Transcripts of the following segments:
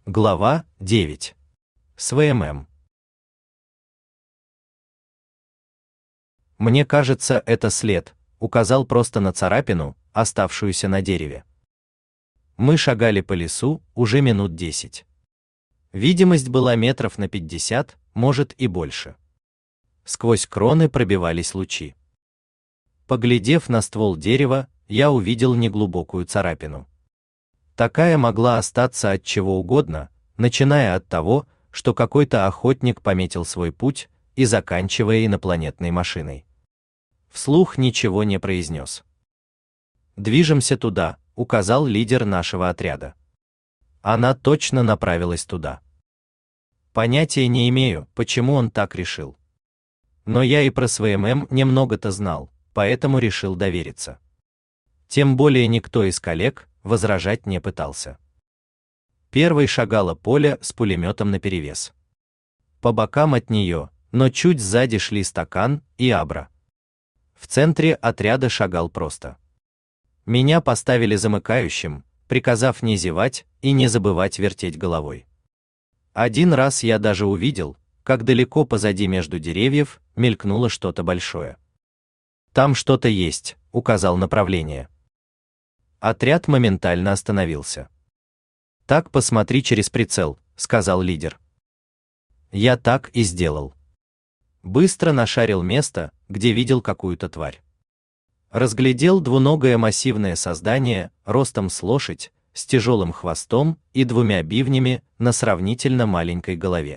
Глава 9. СВММ. Мне кажется, это след, указал просто на царапину, оставшуюся на дереве. Мы шагали по лесу уже минут 10. Видимость была метров на 50, может и больше. Сквозь кроны пробивались лучи. Поглядев на ствол дерева, я увидел неглубокую царапину. Такая могла остаться от чего угодно, начиная от того, что какой-то охотник пометил свой путь, и заканчивая инопланетной машиной. Вслух ничего не произнес. «Движемся туда», — указал лидер нашего отряда. Она точно направилась туда. Понятия не имею, почему он так решил. Но я и про СВММ немного-то знал, поэтому решил довериться. Тем более никто из коллег возражать не пытался. Первой шагала Поля с пулеметом наперевес. По бокам от нее, но чуть сзади шли Стакан и Абра. В центре отряда шагал просто. Меня поставили замыкающим, приказав не зевать и не забывать вертеть головой. Один раз я даже увидел, как далеко позади между деревьев мелькнуло что-то большое. «Там что-то есть», — указал направление. Отряд моментально остановился. «Так посмотри через прицел», — сказал лидер. Я так и сделал. Быстро нашарил место, где видел какую-то тварь. Разглядел двуногое массивное создание, ростом с лошадь, с тяжелым хвостом и двумя бивнями на сравнительно маленькой голове.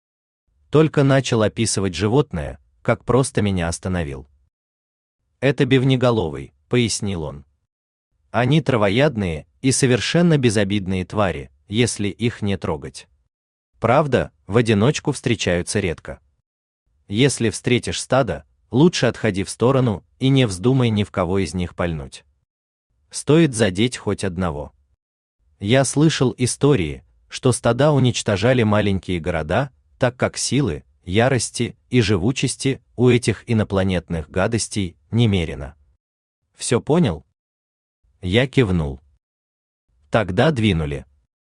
Только начал описывать животное, как просто меня остановил. «Это бивнеголовый», — пояснил он. «Они травоядные и совершенно безобидные твари, если их не трогать. Правда, в одиночку встречаются редко. Если встретишь стадо, лучше отходи в сторону и не вздумай ни в кого из них пальнуть. Стоит задеть хоть одного». Я слышал истории, что стада уничтожали маленькие города, так как силы, ярости и живучести у этих инопланетных гадостей немерено. Все понял? Я кивнул. Тогда двинули.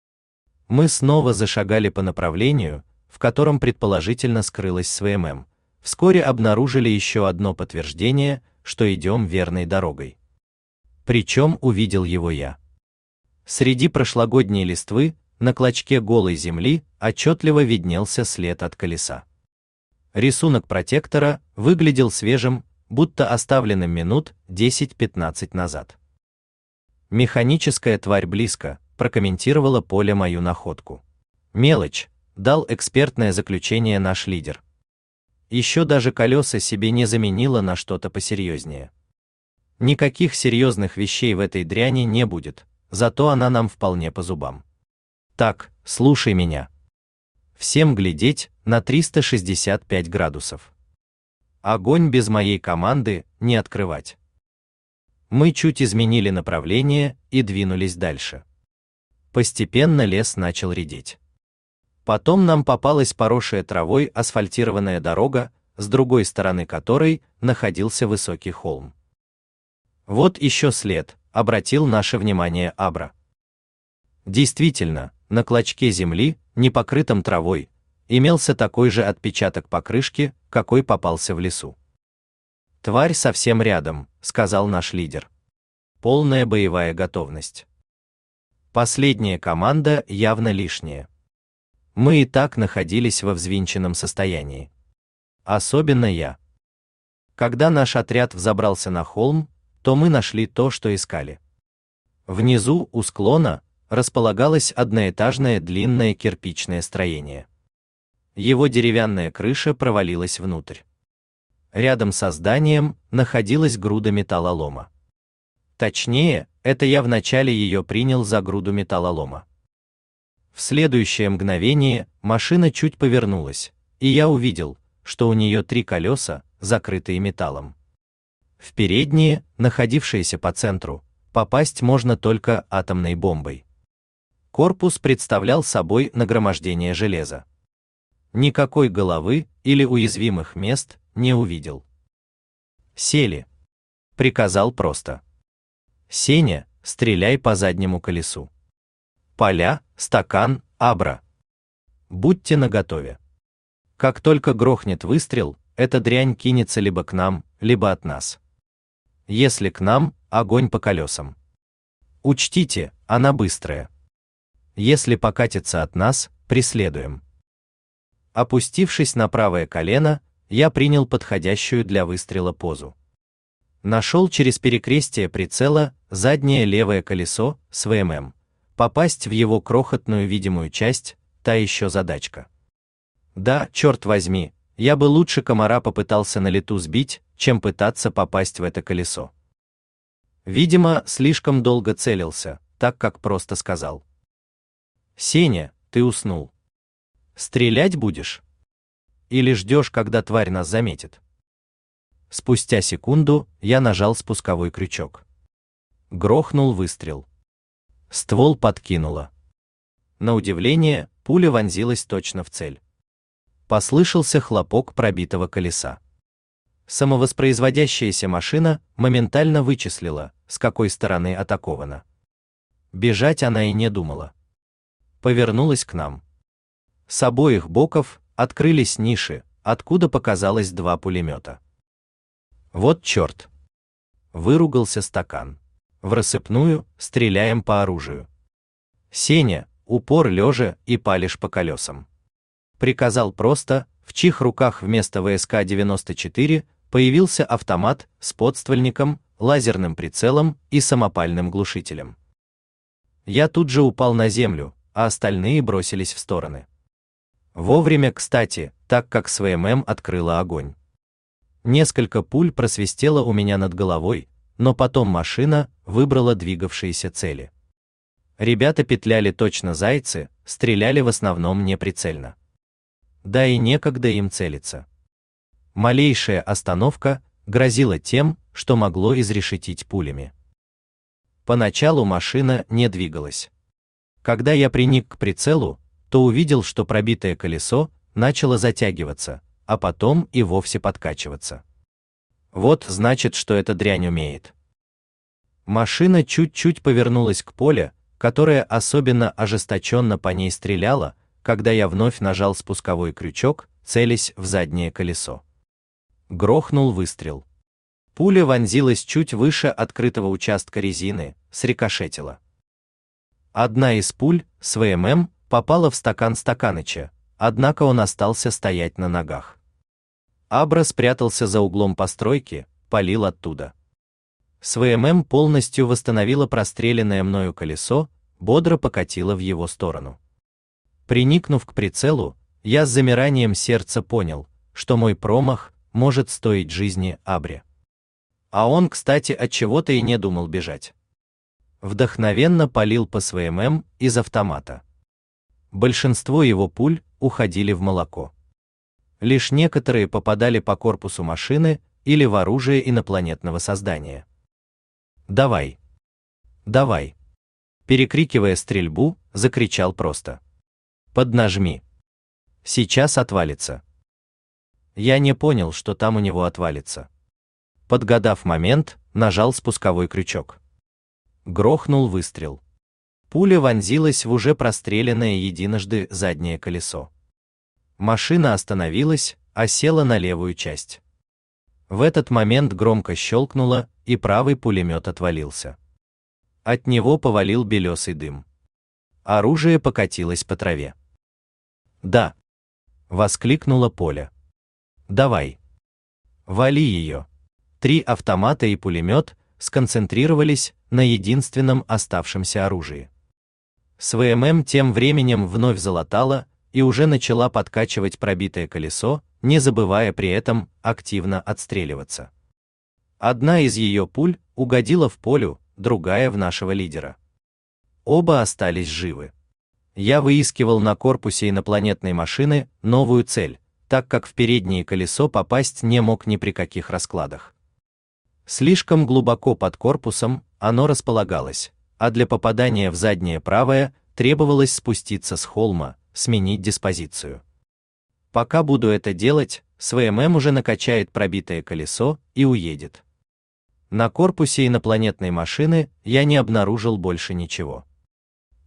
Мы снова зашагали по направлению, в котором предположительно скрылась СВММ. Вскоре обнаружили еще одно подтверждение, что идем верной дорогой. Причем увидел его я. Среди прошлогодней листвы, на клочке голой земли, отчетливо виднелся след от колеса. Рисунок протектора выглядел свежим, будто оставленным минут 10-15 назад. «Механическая тварь близко», — прокомментировала Поля мою находку. «Мелочь», — дал экспертное заключение наш лидер. Еще даже колеса себе не заменила на что-то посерьезнее. Никаких серьезных вещей в этой дряни не будет, зато она нам вполне по зубам. Так, слушай меня. Всем глядеть на 365 градусов. Огонь без моей команды не открывать. Мы чуть изменили направление и двинулись дальше. Постепенно лес начал редеть. Потом нам попалась поросшая травой асфальтированная дорога, с другой стороны которой находился высокий холм. «Вот еще след», — обратил наше внимание Абра. Действительно, на клочке земли, не покрытом травой, имелся такой же отпечаток покрышки, какой попался в лесу. «Тварь совсем рядом», — сказал наш лидер. «Полная боевая готовность». Последняя команда явно лишняя. Мы и так находились во взвинченном состоянии. Особенно я. Когда наш отряд взобрался на холм, то мы нашли то, что искали. Внизу, у склона, располагалось одноэтажное длинное кирпичное строение. Его деревянная крыша провалилась внутрь. Рядом со зданием находилась груда металлолома. Точнее, это я вначале ее принял за груду металлолома. В следующее мгновение машина чуть повернулась, и я увидел, что у нее 3 колеса, закрытые металлом. В передние, находившиеся по центру, попасть можно только атомной бомбой. Корпус представлял собой нагромождение железа. Никакой головы или уязвимых мест не увидел. «Сели», — приказал просто. «Сеня, стреляй по заднему колесу». «Поля», стакан, Абра. Будьте наготове. Как только грохнет выстрел, эта дрянь кинется либо к нам, либо от нас. Если к нам, огонь по колесам. Учтите, она быстрая. Если покатится от нас, преследуем. Опустившись на правое колено, я принял подходящую для выстрела позу. Нашел через перекрестие прицела заднее левое колесо с ВММ. Попасть в его крохотную видимую часть – та еще задачка. Да, черт возьми, я бы лучше комара попытался на лету сбить, чем пытаться попасть в это колесо. Видимо, слишком долго целился, так как просто сказал: «Сеня, ты уснул. Стрелять будешь? Или ждешь, когда тварь нас заметит?» Спустя секунду я нажал спусковой крючок. Грохнул выстрел. Ствол подкинуло. На удивление, пуля вонзилась точно в цель. Послышался хлопок пробитого колеса. Самовоспроизводящаяся машина моментально вычислила, с какой стороны атакована. Бежать она и не думала. Повернулась к нам. С обоих боков открылись ниши, откуда показалось 2 пулемета. Вот черт! Выругался стакан. В рассыпную стреляем по оружию. Сеня, упор лежа и палишь по колесам. Приказал просто, в чьих руках вместо ВСК-94 появился автомат с подствольником, лазерным прицелом и самопальным глушителем. Я тут же упал на землю, а остальные бросились в стороны. Вовремя, кстати, так как с ВММ открыла огонь. Несколько пуль просвистело у меня над головой, но потом машина выбрала двигавшиеся цели. Ребята петляли точно зайцы, стреляли в основном неприцельно. Да и некогда им целиться. Малейшая остановка грозила тем, что могло изрешетить пулями. Поначалу машина не двигалась. Когда я приник к прицелу, то увидел, что пробитое колесо начало затягиваться, а потом и вовсе подкачиваться. Вот значит, что эта дрянь умеет. Машина чуть-чуть повернулась к полю, которое особенно ожесточенно по ней стреляло, когда я вновь нажал спусковой крючок, целясь в заднее колесо. Грохнул выстрел. Пуля вонзилась чуть выше открытого участка резины, срикошетила. Одна из пуль с ВММ попала в стакан Стаканыча, однако он остался стоять на ногах. Абра спрятался за углом постройки, палил оттуда. С ВММ полностью восстановила простреленное мною колесо, бодро покатила в его сторону. Приникнув к прицелу, я с замиранием сердца понял, что мой промах может стоить жизни Абре. А он, кстати, от чего-то и не думал бежать. Вдохновенно палил по СВММ из автомата. Большинство его пуль уходили в молоко. Лишь некоторые попадали по корпусу машины или в оружие инопланетного создания. «Давай! Давай!» Перекрикивая стрельбу, закричал просто: «Поднажми! Сейчас отвалится!» Я не понял, что там у него отвалится. Подгадав момент, нажал спусковой крючок. Грохнул выстрел. Пуля вонзилась в уже простреленное единожды заднее колесо. Машина остановилась, а села на левую часть. В этот момент громко щелкнуло, и правый пулемет отвалился. От него повалил белесый дым. Оружие покатилось по траве. «Да!» — воскликнула Поля. «Давай! Вали ее!» 3 автомата и пулемет сконцентрировались на единственном оставшемся оружии. С ВММ тем временем вновь залатала и уже начала подкачивать пробитое колесо, не забывая при этом активно отстреливаться. Одна из ее пуль угодила в Полю, другая в нашего лидера. Оба остались живы. Я выискивал на корпусе инопланетной машины новую цель, так как в переднее колесо попасть не мог ни при каких раскладах. Слишком глубоко под корпусом оно располагалось, а для попадания в заднее правое требовалось спуститься с холма, сменить диспозицию. Пока буду это делать, СВММ уже накачает пробитое колесо и уедет. На корпусе инопланетной машины я не обнаружил больше ничего.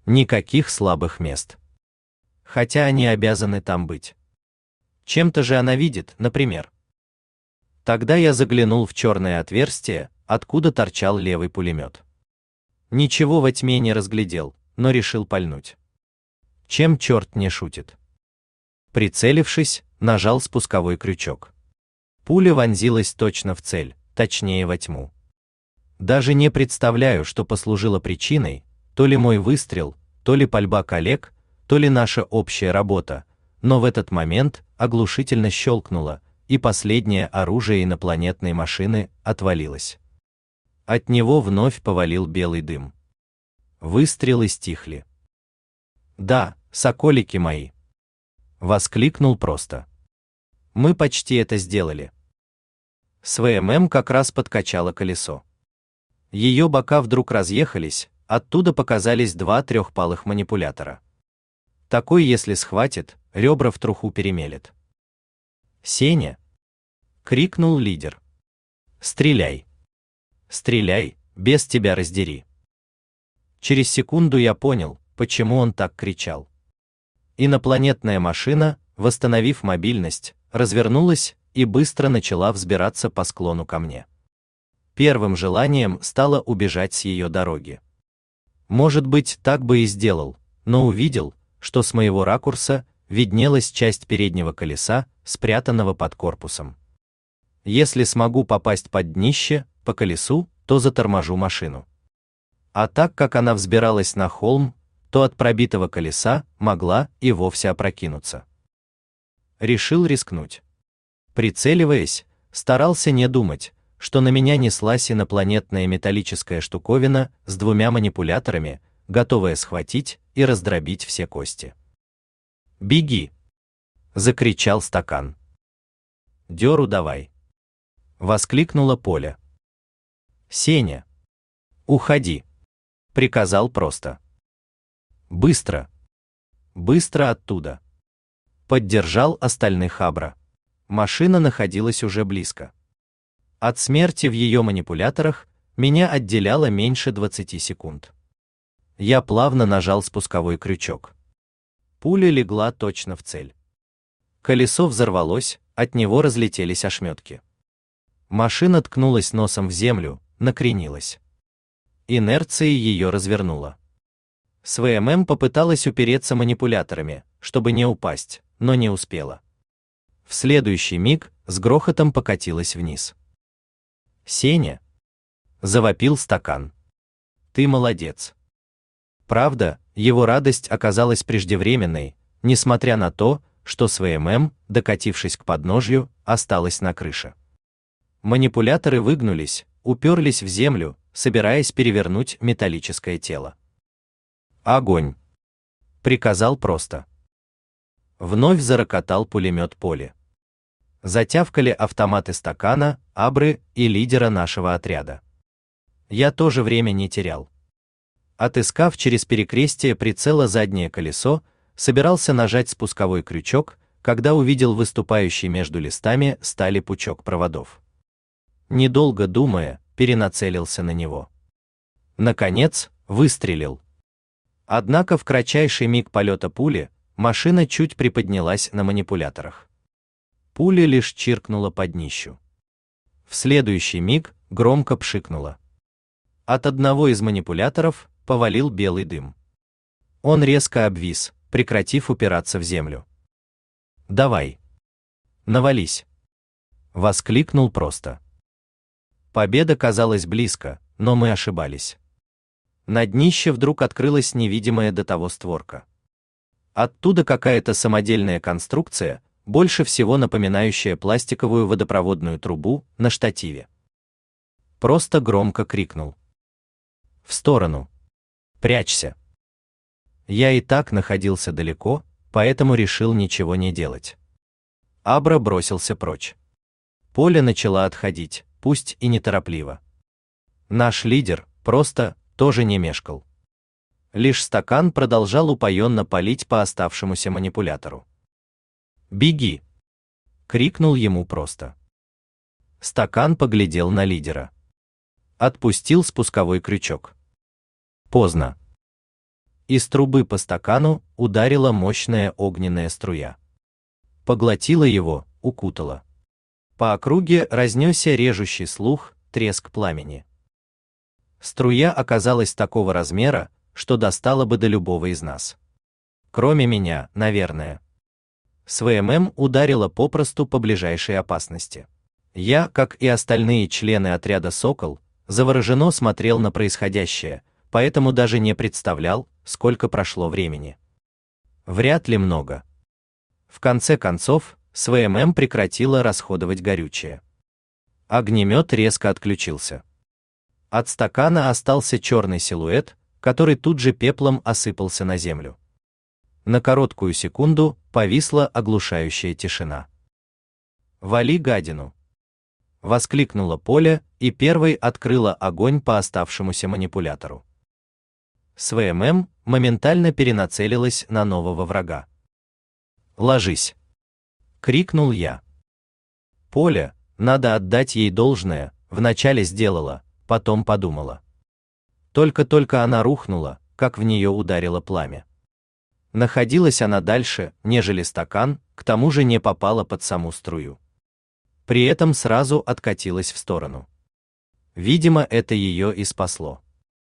Никаких слабых мест. Хотя они обязаны там быть. Чем-то же она видит, например. Тогда я заглянул в черное отверстие, откуда торчал левый пулемет. Ничего во тьме не разглядел, но решил пальнуть. Чем черт не шутит? Прицелившись, нажал спусковой крючок. Пуля вонзилась точно в цель, точнее во тьму. Даже не представляю, что послужило причиной, то ли мой выстрел, то ли пальба коллег, то ли наша общая работа, но в этот момент оглушительно щелкнуло, и последнее оружие инопланетной машины отвалилось. От него вновь повалил белый дым. Выстрелы стихли. «Да, соколики мои!» Воскликнул просто. «Мы почти это сделали». СВМ как раз подкачало колесо. Ее бока вдруг разъехались, оттуда показались два трехпалых манипулятора. Такой, если схватит, ребра в труху перемелет. «Сеня!» — крикнул лидер. «Стреляй! Стреляй, без тебя раздери!» Через секунду я понял, почему он так кричал. Инопланетная машина, восстановив мобильность, развернулась и быстро начала взбираться по склону ко мне. Первым желанием стало убежать с ее дороги. Может быть, так бы и сделал, но увидел, что с моего ракурса виднелась часть переднего колеса, спрятанного под корпусом. Если смогу попасть под днище, по колесу, то заторможу машину. А так как она взбиралась на холм, то от пробитого колеса могла и вовсе опрокинуться. Решил рискнуть. Прицеливаясь, старался не думать, что на меня неслась инопланетная металлическая штуковина с двумя манипуляторами, готовая схватить и раздробить все кости. «Беги!» — закричал стакан. «Дёру давай!» — воскликнула Поля. «Сеня! Уходи!» — приказал просто. «Быстро! Быстро оттуда!» Поддержал остальных Абра. Машина находилась уже близко. От смерти в ее манипуляторах меня отделяло меньше 20 секунд. Я плавно нажал спусковой крючок. Пуля легла точно в цель. Колесо взорвалось, от него разлетелись ошметки. Машина ткнулась носом в землю, накренилась. Инерция ее развернула. СВМ попыталась упереться манипуляторами, чтобы не упасть, но не успела. В следующий миг с грохотом покатилась вниз. «Сеня!» — завопил стакан. «Ты молодец!» Правда, его радость оказалась преждевременной, несмотря на то, что СВМ, докатившись к подножью, осталась на крыше. Манипуляторы выгнулись, уперлись в землю, собираясь перевернуть металлическое тело. «Огонь!» — приказал просто. Вновь зарокотал пулемет Поли. Затявкали автоматы стакана, Абры и лидера нашего отряда. Я тоже время не терял. Отыскав через перекрестие прицела заднее колесо, собирался нажать спусковой крючок, когда увидел выступающий между листами стали пучок проводов. Недолго думая, перенацелился на него. Наконец, выстрелил. Однако в кратчайший миг полета пули машина чуть приподнялась на манипуляторах. Пуля лишь чиркнула по днищу. В следующий миг громко пшикнула. От одного из манипуляторов повалил белый дым. Он резко обвис, прекратив упираться в землю. «Давай! Навались!» — воскликнул просто. Победа казалась близко, но мы ошибались. На днище вдруг открылась невидимая до того створка. Оттуда какая-то самодельная конструкция, больше всего напоминающая пластиковую водопроводную трубу на штативе. Просто громко крикнул. «В сторону! Прячься!» Я и так находился далеко, поэтому решил ничего не делать. Абра бросился прочь. Поля начала отходить, пусть и неторопливо. Наш лидер просто тоже не мешкал. Лишь стакан продолжал упоенно палить по оставшемуся манипулятору. «Беги!» — крикнул ему просто. Стакан поглядел на лидера. Отпустил спусковой крючок. Поздно. Из трубы по стакану ударила мощная огненная струя. Поглотила его, укутала. По округе разнесся режущий слух треск пламени. Струя оказалась такого размера, что достала бы до любого из нас. Кроме меня, наверное. С ВММ ударила попросту по ближайшей опасности. Я, как и остальные члены отряда «Сокол», завороженно смотрел на происходящее, поэтому даже не представлял, сколько прошло времени. Вряд ли много. В конце концов, СВММ прекратила расходовать горючее. Огнемет резко отключился. От стакана остался черный силуэт, который тут же пеплом осыпался на землю. На короткую секунду повисла оглушающая тишина. «Вали гадину!» — воскликнула Поля и первой открыла огонь по оставшемуся манипулятору. СВММ моментально перенацелилась на нового врага. «Ложись!» — крикнул я. Поля, надо отдать ей должное, вначале сделала, потом подумала. Только она рухнула, как в нее ударило пламя. Находилась она дальше, нежели стакан, к тому же не попала под саму струю. При этом сразу откатилась в сторону. Видимо, это ее и спасло.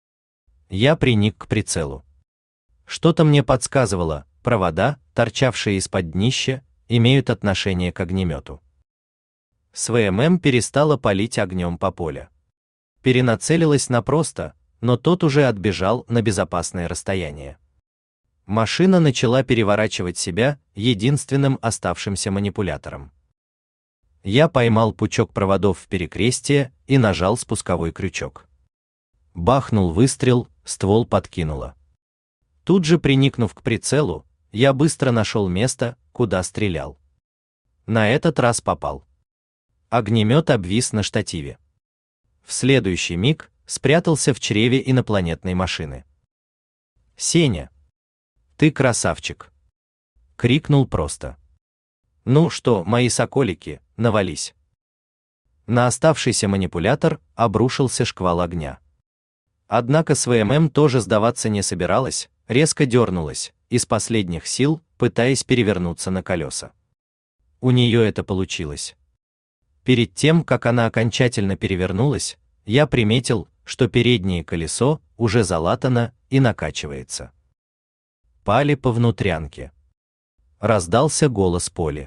Я приник к прицелу. Что-то мне подсказывало, провода, торчавшие из-под днища, имеют отношение к огнемету. СВММ перестала палить огнем по полю. Перенацелилась на просто, но тот уже отбежал на безопасное расстояние. Машина начала переворачивать себя единственным оставшимся манипулятором. Я поймал пучок проводов в перекрестие и нажал спусковой крючок. Бахнул выстрел, ствол подкинуло. Тут же приникнув к прицелу, я быстро нашел место, куда стрелял. На этот раз попал. Огнемет обвис на штативе. В следующий миг спрятался в чреве инопланетной машины. «Сеня! Ты красавчик!» — крикнул просто. «Ну что, мои соколики, навались!» На оставшийся манипулятор обрушился шквал огня. Однако СВММ тоже сдаваться не собиралась, резко дернулась, из последних сил, пытаясь перевернуться на колеса. У нее это получилось. Перед тем, как она окончательно перевернулась, я приметил, что переднее колесо уже залатано и накачивается. Пали по внутрянке. Раздался голос Поли.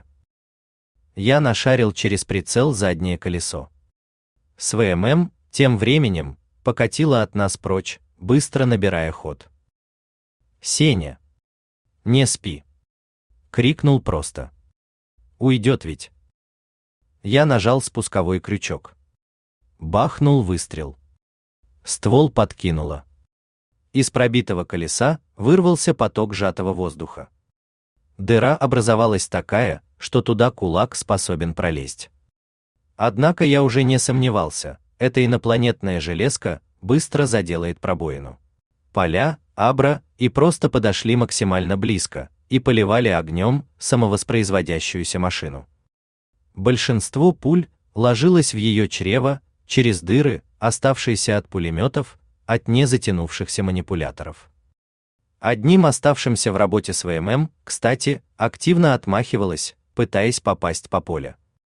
Я нашарил через прицел заднее колесо. СВММ тем временем покатила от нас прочь, быстро набирая ход. «Сеня! Не спи!» — крикнул просто. «Уйдет ведь!» Я нажал спусковой крючок. Бахнул выстрел. Ствол подкинуло. Из пробитого колеса вырвался поток сжатого воздуха. Дыра образовалась такая, что туда кулак способен пролезть. Однако я уже не сомневался, эта инопланетная железка быстро заделает пробоину. Поля, Абра и просто подошли максимально близко и поливали огнем самовоспроизводящуюся машину. Большинство пуль ложилось в ее чрево через дыры, оставшиеся от пулеметов, от незатянувшихся манипуляторов. Одним оставшимся в работе СВММ, кстати, активно отмахивалась, пытаясь попасть по полю.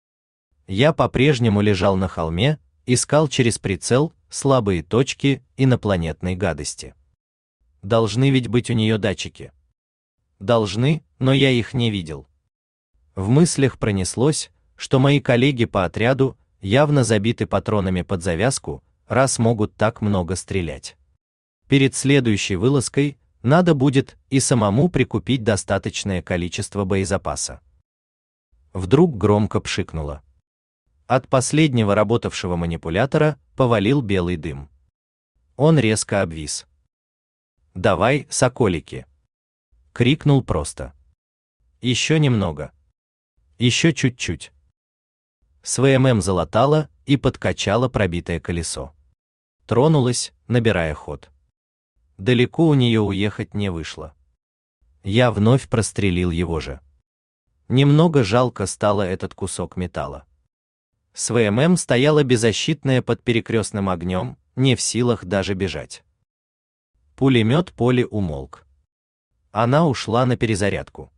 Я по-прежнему лежал на холме, искал через прицел слабые точки инопланетной гадости. Должны ведь быть у нее датчики. Должны, но я их не видел. В мыслях пронеслось, что мои коллеги по отряду явно забиты патронами под завязку, раз могут так много стрелять. Перед следующей вылазкой надо будет и самому прикупить достаточное количество боезапаса. Вдруг громко пшикнуло. От последнего работавшего манипулятора повалил белый дым. Он резко обвис. «Давай, соколики!» — крикнул просто. «Еще немного. Еще чуть-чуть». СВММ залатала и подкачала пробитое колесо. Тронулась, набирая ход. Далеко у нее уехать не вышло. Я вновь прострелил его же. Немного жалко стало этот кусок металла. СВММ стояла беззащитная под перекрестным огнем, не в силах даже бежать. Пулемет Поли умолк. Она ушла на перезарядку.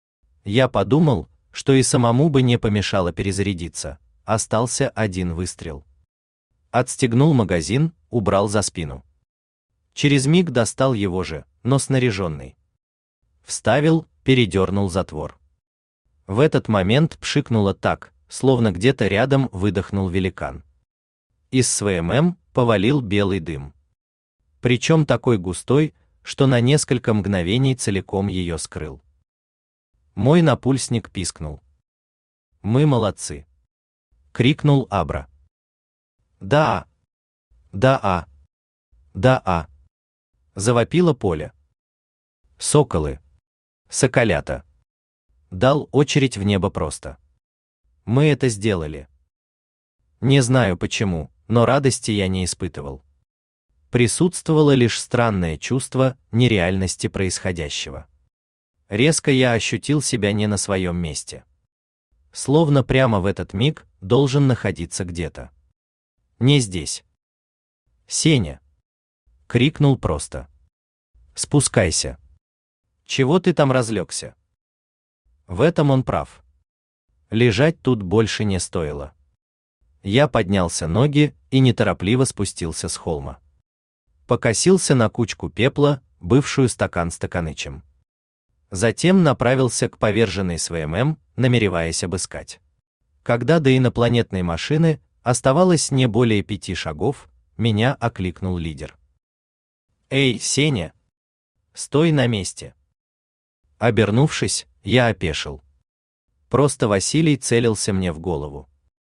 Я подумал, что и самому бы не помешало перезарядиться. Остался один выстрел. Отстегнул магазин, убрал за спину. Через миг достал его же, но снаряженный. Вставил, передернул затвор. В этот момент пшикнуло так, словно где-то рядом выдохнул великан. Из СВМ повалил белый дым. Причем такой густой, что на несколько мгновений целиком ее скрыл. Мой напульсник пискнул. «Мы молодцы!» — крикнул Абра. «Да! Да-а! Да-а!» — завопило Поля. «Соколы! Соколята!» Дал очередь в небо просто. Мы это сделали. Не знаю почему, но радости я не испытывал. Присутствовало лишь странное чувство нереальности происходящего. Резко я ощутил себя не на своем месте. Словно прямо в этот миг должен находиться где-то. Не здесь. «Сеня!» — крикнул просто. «Спускайся! Чего ты там разлегся?» В этом он прав. Лежать тут больше не стоило. Я поднялся ноги и неторопливо спустился с холма. Покосился на кучку пепла, бывшую стакан стаканычем. Затем направился к поверженной СВМ, намереваясь обыскать. Когда до инопланетной машины оставалось не более 5 шагов, меня окликнул лидер. «Эй, Сеня! Стой на месте!» Обернувшись, я опешил. Просто Василий целился мне в голову.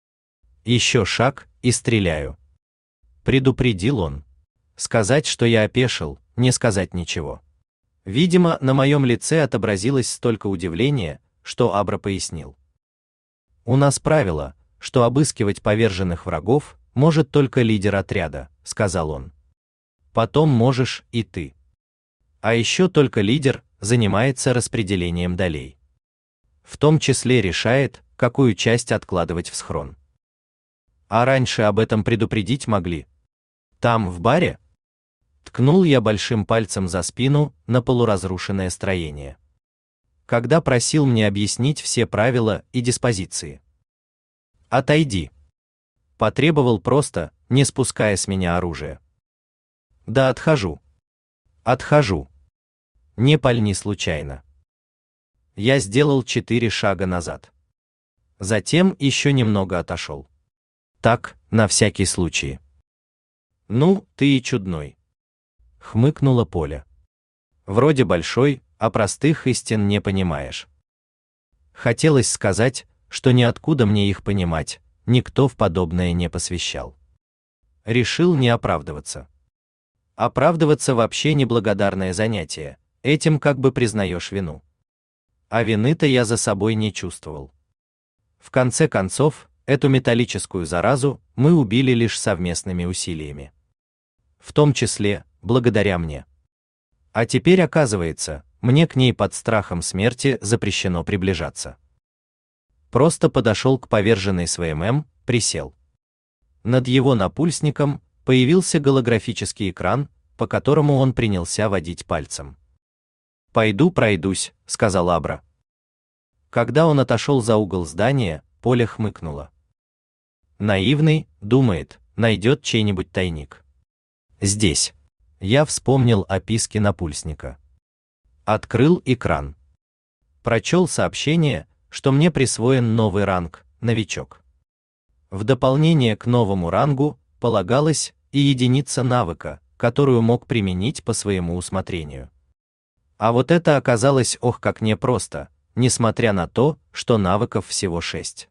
«Еще шаг и стреляю», — предупредил он. Сказать, что я опешил, не сказать ничего. Видимо, на моем лице отобразилось столько удивления, что Абра пояснил. «У нас правило, что обыскивать поверженных врагов может только лидер отряда», — сказал он. «Потом можешь и ты. А еще только лидер занимается распределением долей. В том числе решает, какую часть откладывать в схрон. А раньше об этом предупредить могли. Там, в баре?» Ткнул я большим пальцем за спину на полуразрушенное строение. Когда просил мне объяснить все правила и диспозиции. «Отойди!» Потребовал просто, не спуская с меня оружие. «Да отхожу. Отхожу. Не пальни случайно». Я сделал 4 шага назад. Затем еще немного отошел. Так, на всякий случай. «Ну, ты и чудной», — хмыкнула Поля. «Вроде большой, а простых истин не понимаешь». Хотелось сказать, что ниоткуда мне их понимать, никто в подобное не посвящал. Решил не оправдываться. Оправдываться вообще неблагодарное занятие, этим как бы признаешь вину. А вины-то я за собой не чувствовал. В конце концов, эту металлическую заразу мы убили лишь совместными усилиями. В том числе, благодаря мне. А теперь, оказывается, мне к ней под страхом смерти запрещено приближаться. Просто подошел к поверженной СВМ, присел. Над его напульсником появился голографический экран, по которому он принялся водить пальцем. «Пойду пройдусь», — сказал Абра. Когда он отошел за угол здания, Поля хмыкнула. «Наивный, думает, найдет чей-нибудь тайник. Здесь». Я вспомнил о писке напульсника. Открыл экран. Прочел сообщение, что мне присвоен новый ранг — новичок. В дополнение к новому рангу полагалась и единица навыка, которую мог применить по своему усмотрению. А вот это оказалось ох как непросто, несмотря на то, что навыков всего 6.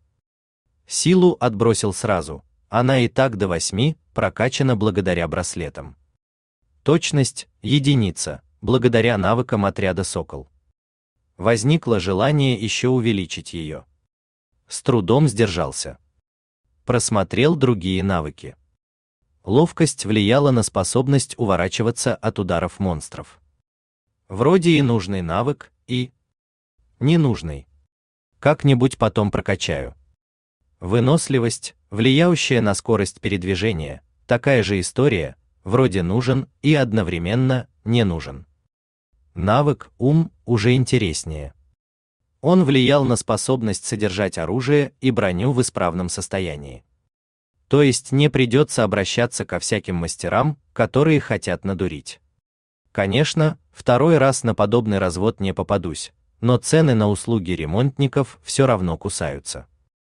Силу отбросил сразу, она и так до 8 прокачана благодаря браслетам. Точность — единица, благодаря навыкам отряда «Сокол». Возникло желание еще увеличить ее. С трудом сдержался. Просмотрел другие навыки. Ловкость влияла на способность уворачиваться от ударов монстров. Вроде и нужный навык, и ненужный. Как-нибудь потом прокачаю. Выносливость, влияющая на скорость передвижения, такая же история, вроде нужен и одновременно не нужен. навык ум уже интереснее. Он влиял на способность содержать оружие и броню в исправном состоянии. То есть не придется обращаться ко всяким мастерам, которые хотят надурить. Конечно, второй раз на подобный развод не попадусь, но цены на услуги ремонтников все равно кусаются.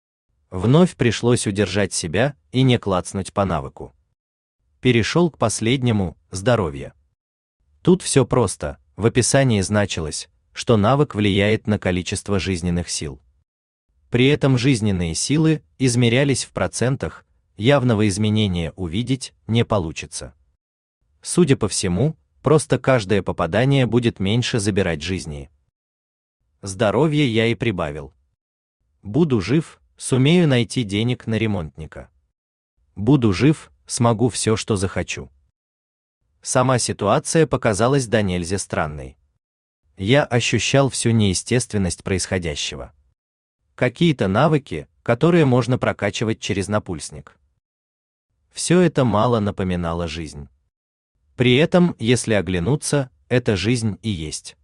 Вновь пришлось удержать себя и не клацнуть по навыку. Перешел к последнему – здоровье. Тут все просто, в описании значилось, что навык влияет на количество жизненных сил. При этом жизненные силы измерялись в процентах, явного изменения увидеть не получится. Судя по всему, просто каждое попадание будет меньше забирать жизни. Здоровье я и прибавил. Буду жив, сумею найти денег на ремонтника. Буду жив, смогу все, что захочу. Сама ситуация показалась до нельзя странной. Я ощущал всю неестественность происходящего. Какие-то навыки, которые можно прокачивать через напульсник. Все это мало напоминало жизнь. При этом, если оглянуться, это жизнь и есть.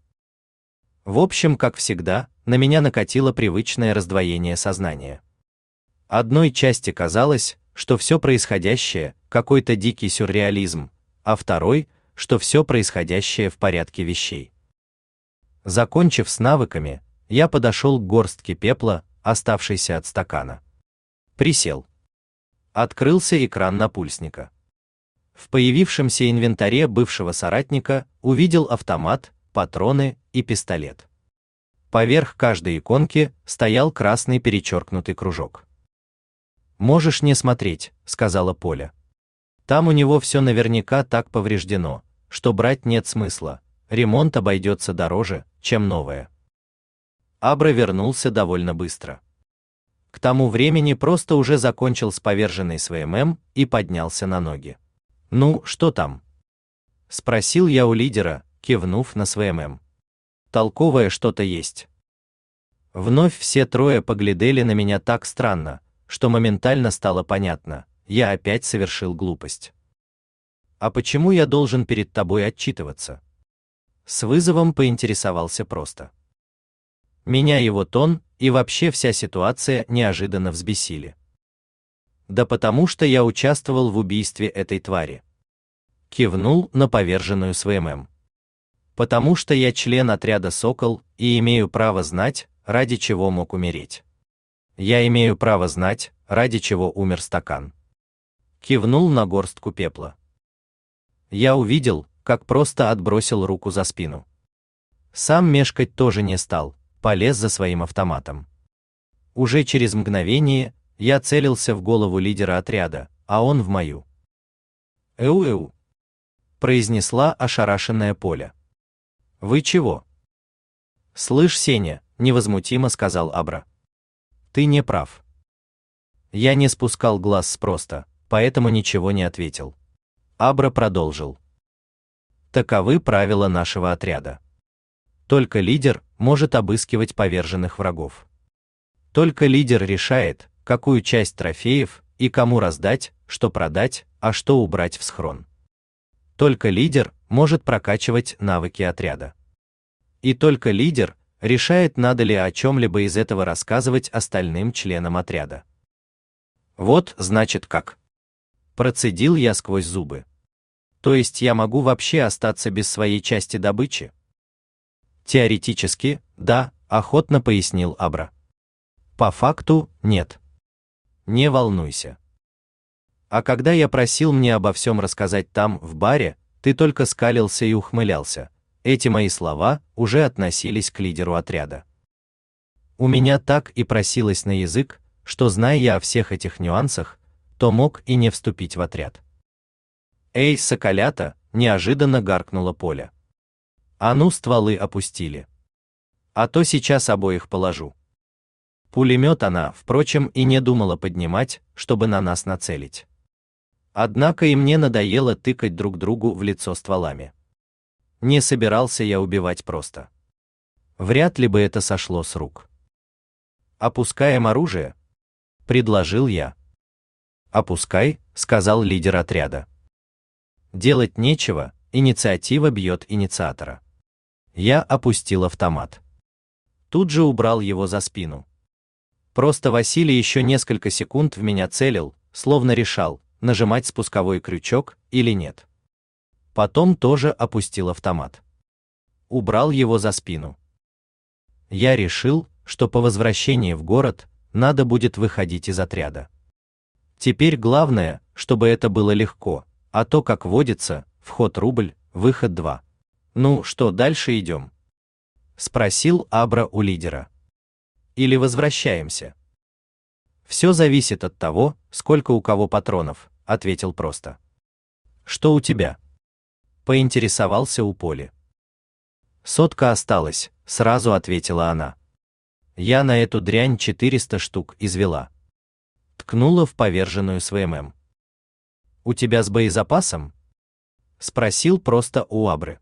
В общем, как всегда, на меня накатило привычное раздвоение сознания. Одной части казалось, что все происходящее – какой-то дикий сюрреализм, а второй, что все происходящее в порядке вещей. Закончив с навыками, я подошел к горстке пепла, оставшейся от стакана. Присел. Открылся экран напульсника. В появившемся инвентаре бывшего соратника увидел автомат, патроны и пистолет. Поверх каждой иконки стоял красный перечеркнутый кружок. «Можешь не смотреть», — сказала Поля. «Там у него все наверняка так повреждено, что брать нет смысла, ремонт обойдется дороже, чем новое». Абра вернулся довольно быстро. К тому времени просто уже закончил с поверженной СВМ и поднялся на ноги. «Ну, что там?» — спросил я у лидера, кивнув на СВМ. «Толковое что-то есть». Вновь все трое поглядели на меня так странно, что моментально стало понятно, я опять совершил глупость. «А почему я должен перед тобой отчитываться?» С вызовом поинтересовался просто. Меня его тон и вообще вся ситуация неожиданно взбесили. Да потому что я участвовал в убийстве этой твари. Кивнул на поверженную СВМ. Потому что я член отряда «Сокол» и имею право знать, ради чего мог умереть. Я имею право знать, ради чего умер стакан. Кивнул на горстку пепла. Я увидел, как просто отбросил руку за спину. Сам мешкать тоже не стал, полез за своим автоматом. Уже через мгновение я целился в голову лидера отряда, а он в мою. «Эу-эу», — произнесла ошарашенная Поля. «Вы чего?» «Слышь, Сеня», — невозмутимо сказал Абра. «Ты не прав». Я не спускал глаз с просто, поэтому ничего не ответил. Абра продолжил. «Таковы правила нашего отряда. Только лидер может обыскивать поверженных врагов. Только лидер решает, какую часть трофеев и кому раздать, что продать, а что убрать в схрон. Только лидер может прокачивать навыки отряда. И только лидер решает, надо ли о чем-либо из этого рассказывать остальным членам отряда». «Вот, значит, как». Процедил я сквозь зубы. «То есть я могу вообще остаться без своей части добычи?» «Теоретически, да», — охотно пояснил Абра. «По факту, нет. Не волнуйся. А когда я просил мне обо всем рассказать там, в баре, ты только скалился и ухмылялся. Эти мои слова уже относились к лидеру отряда. У меня так и просилось на язык, что, зная я о всех этих нюансах, то мог и не вступить в отряд». «Эй, соколята!» — неожиданно гаркнула Поля. «А ну, стволы опустили. А то сейчас обоих положу». Пулемет она, впрочем, и не думала поднимать, чтобы на нас нацелить. Однако и мне надоело тыкать друг другу в лицо стволами. Не собирался я убивать просто. Вряд ли бы это сошло с рук. «Опускаем оружие?» — предложил я. «Опускай», — сказал лидер отряда. «Делать нечего, инициатива бьет инициатора. Я опустил автомат. Тут же убрал его за спину. Просто Василий еще несколько секунд в меня целил, словно решал, нажимать спусковой крючок или нет. Потом тоже опустил автомат. Убрал его за спину. Я решил, что по возвращении в город надо будет выходить из отряда. Теперь главное, чтобы это было легко, а то, как водится, вход рубль, выход 2. Ну, что, дальше идем? Спросил Абра у лидера. Или возвращаемся? Все зависит от того, сколько у кого патронов, ответил просто. Что у тебя? Поинтересовался у Поли. 100 осталось, сразу ответила она. Я на эту дрянь 400 штук извела. Ткнула в поверженную СВМ. У тебя с боезапасом? Спросил просто у Абры.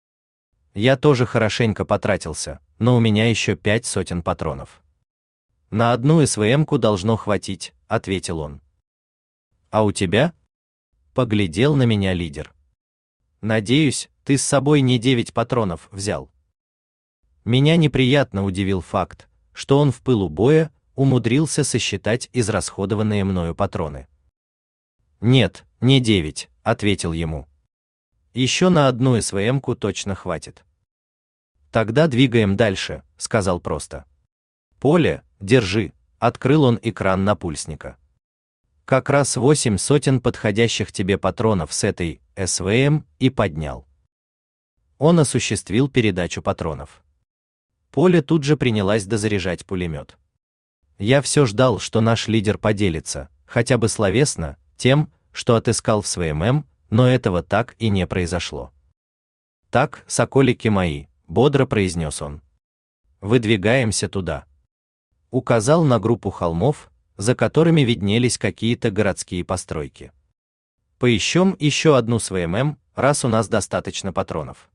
Я тоже хорошенько потратился, но у меня еще 500 патронов. На одну СВМ-ку должно хватить, ответил он. А у тебя? Поглядел на меня лидер. Надеюсь, ты с собой не 9 патронов взял. Меня неприятно удивил факт, что он в пылу боя умудрился сосчитать израсходованные мною патроны. Нет, не 9, ответил ему. Еще на одну СВМ-ку точно хватит. Тогда двигаем дальше, сказал просто. Поле, держи, открыл он экран напульсника. Как раз 800 подходящих тебе патронов с этой СВМ и поднял. Он осуществил передачу патронов. Поле тут же принялась дозаряжать пулемет. Я все ждал, что наш лидер поделится, хотя бы словесно, тем, что отыскал в СВМ, но этого так и не произошло. Так, соколики мои, бодро произнес он. Выдвигаемся туда. Указал на группу холмов, за которыми виднелись какие-то городские постройки. Поищем еще одну СВМ, раз у нас достаточно патронов.